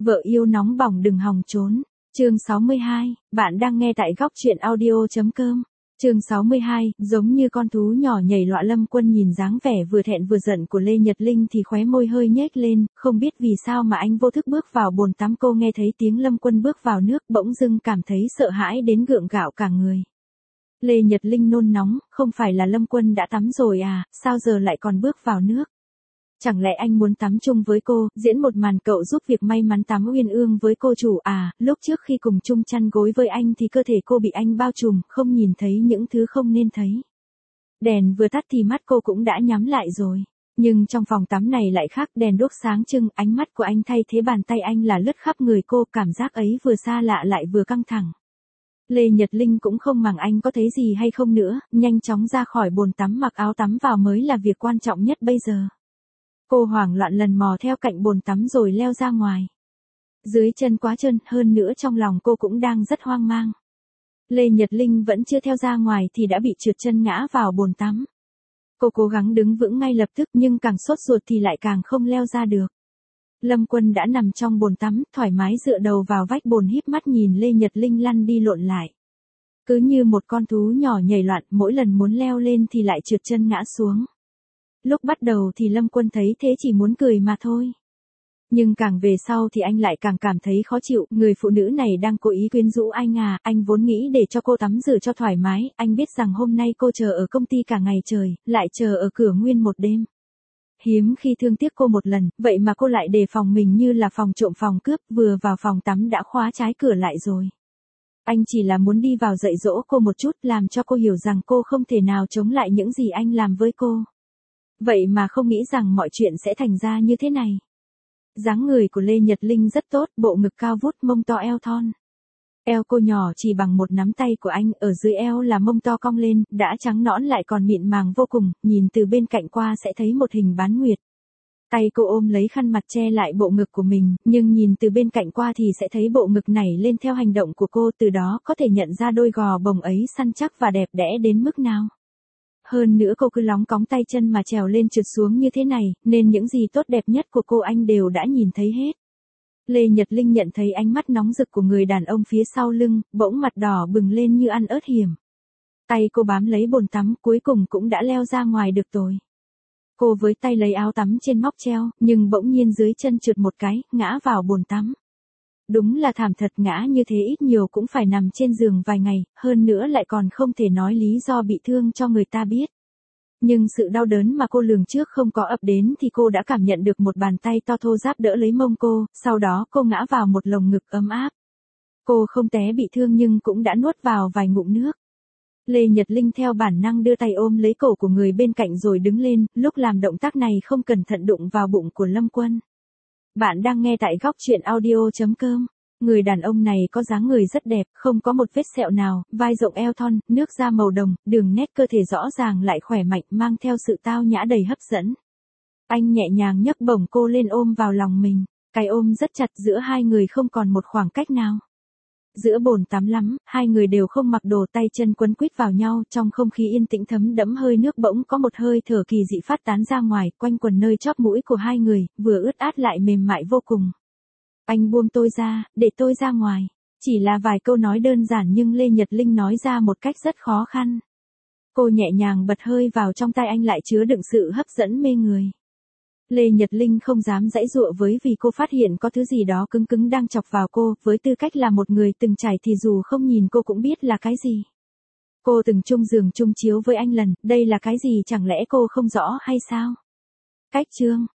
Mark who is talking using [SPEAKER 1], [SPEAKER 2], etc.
[SPEAKER 1] Vợ yêu nóng bỏng đừng hòng trốn. Chương 62, bạn đang nghe tại góc truyện audio.com. Chương 62, giống như con thú nhỏ nhảy loạn. Lâm Quân nhìn dáng vẻ vừa thẹn vừa giận của Lê Nhật Linh thì khóe môi hơi nhếch lên, không biết vì sao mà anh vô thức bước vào bồn tắm. Cô nghe thấy tiếng Lâm Quân bước vào nước, bỗng dưng cảm thấy sợ hãi đến gượng gạo cả người. Lê Nhật Linh nôn nóng, không phải là Lâm Quân đã tắm rồi à, sao giờ lại còn bước vào nước? Chẳng lẽ anh muốn tắm chung với cô, diễn một màn cậu giúp việc may mắn tắm uyên ương với cô chủ à? Lúc trước khi cùng chung chăn gối với anh thì cơ thể cô bị anh bao trùm, không nhìn thấy những thứ không nên thấy. Đèn vừa tắt thì mắt cô cũng đã nhắm lại rồi. Nhưng trong phòng tắm này lại khác, đèn đuốc sáng trưng, ánh mắt của anh thay thế bàn tay anh là lướt khắp người cô, cảm giác ấy vừa xa lạ lại vừa căng thẳng. Lê Nhật Linh cũng không màng anh có thấy gì hay không nữa, nhanh chóng ra khỏi bồn tắm mặc áo tắm vào mới là việc quan trọng nhất bây giờ. Cô hoảng loạn lần mò theo cạnh bồn tắm rồi leo ra ngoài. Dưới chân quá trơn, hơn nữa trong lòng cô cũng đang rất hoang mang. Lê Nhật Linh vẫn chưa theo ra ngoài thì đã bị trượt chân ngã vào bồn tắm. Cô cố gắng đứng vững ngay lập tức nhưng càng sốt ruột thì lại càng không leo ra được. Lâm Quân đã nằm trong bồn tắm, thoải mái dựa đầu vào vách bồn híp mắt nhìn Lê Nhật Linh lăn đi lộn lại. Cứ như một con thú nhỏ nhảy loạn, mỗi lần muốn leo lên thì lại trượt chân ngã xuống. Lúc bắt đầu thì Lâm Quân thấy thế chỉ muốn cười mà thôi. Nhưng càng về sau thì anh lại càng cảm thấy khó chịu, người phụ nữ này đang cố ý quyến rũ anh à, anh vốn nghĩ để cho cô tắm rửa cho thoải mái, anh biết rằng hôm nay cô chờ ở công ty cả ngày trời, lại chờ ở cửa nguyên một đêm. Hiếm khi thương tiếc cô một lần, vậy mà cô lại đề phòng mình như là phòng trộm phòng cướp, vừa vào phòng tắm đã khóa trái cửa lại rồi. Anh chỉ là muốn đi vào dạy dỗ cô một chút, làm cho cô hiểu rằng cô không thể nào chống lại những gì anh làm với cô. Vậy mà không nghĩ rằng mọi chuyện sẽ thành ra như thế này. Dáng người của Lê Nhật Linh rất tốt, bộ ngực cao vút, mông to eo thon. Eo cô nhỏ chỉ bằng một nắm tay của anh, ở dưới eo là mông to cong lên, đã trắng nõn lại còn mịn màng vô cùng, nhìn từ bên cạnh qua sẽ thấy một hình bán nguyệt. Tay cô ôm lấy khăn mặt che lại bộ ngực của mình, nhưng nhìn từ bên cạnh qua thì sẽ thấy bộ ngực nảy lên theo hành động của cô, từ đó có thể nhận ra đôi gò bồng ấy săn chắc và đẹp đẽ đến mức nào. Hơn nữa cô cứ lóng cóng tay chân mà trèo lên trượt xuống như thế này, nên những gì tốt đẹp nhất của cô anh đều đã nhìn thấy hết. Lê Nhật Linh nhận thấy ánh mắt nóng rực của người đàn ông phía sau lưng, bỗng mặt đỏ bừng lên như ăn ớt hiểm. Tay cô bám lấy bồn tắm, cuối cùng cũng đã leo ra ngoài được rồi. Cô với tay lấy áo tắm trên móc treo, nhưng bỗng nhiên dưới chân trượt một cái, ngã vào bồn tắm. Đúng là thảm thật, ngã như thế ít nhiều cũng phải nằm trên giường vài ngày, hơn nữa lại còn không thể nói lý do bị thương cho người ta biết. Nhưng sự đau đớn mà cô lường trước không có ập đến thì cô đã cảm nhận được một bàn tay to thô ráp đỡ lấy mông cô, sau đó cô ngã vào một lồng ngực ấm áp. Cô không té bị thương nhưng cũng đã nuốt vào vài ngụm nước. Lê Nhật Linh theo bản năng đưa tay ôm lấy cổ của người bên cạnh rồi đứng lên, lúc làm động tác này không cẩn thận đụng vào bụng của Lâm Quân. Bạn đang nghe tại góc truyện audio.com. Người đàn ông này có dáng người rất đẹp, không có một vết sẹo nào, vai rộng eo thon, nước da màu đồng, đường nét cơ thể rõ ràng lại khỏe mạnh, mang theo sự tao nhã đầy hấp dẫn. Anh nhẹ nhàng nhấc bổng cô lên ôm vào lòng mình, cái ôm rất chặt, giữa hai người không còn một khoảng cách nào. Giữa bồn tắm lắm, hai người đều không mặc đồ, tay chân quấn quýt vào nhau, trong không khí yên tĩnh thấm đẫm hơi nước bỗng có một hơi thở kỳ dị phát tán ra ngoài, quanh quần nơi chóp mũi của hai người, vừa ướt át lại mềm mại vô cùng. Anh buông tôi ra, để tôi ra ngoài. Chỉ là vài câu nói đơn giản nhưng Lê Nhật Linh nói ra một cách rất khó khăn. Cô nhẹ nhàng bật hơi vào trong tay anh lại chứa đựng sự hấp dẫn mê người. Lê Nhật Linh không dám giãy giụa với vì cô phát hiện có thứ gì đó cứng cứng đang chọc vào cô, với tư cách là một người từng trải thì dù không nhìn cô cũng biết là cái gì. Cô từng chung giường chung chiếu với anh lần, đây là cái gì chẳng lẽ cô không rõ hay sao? Cách chương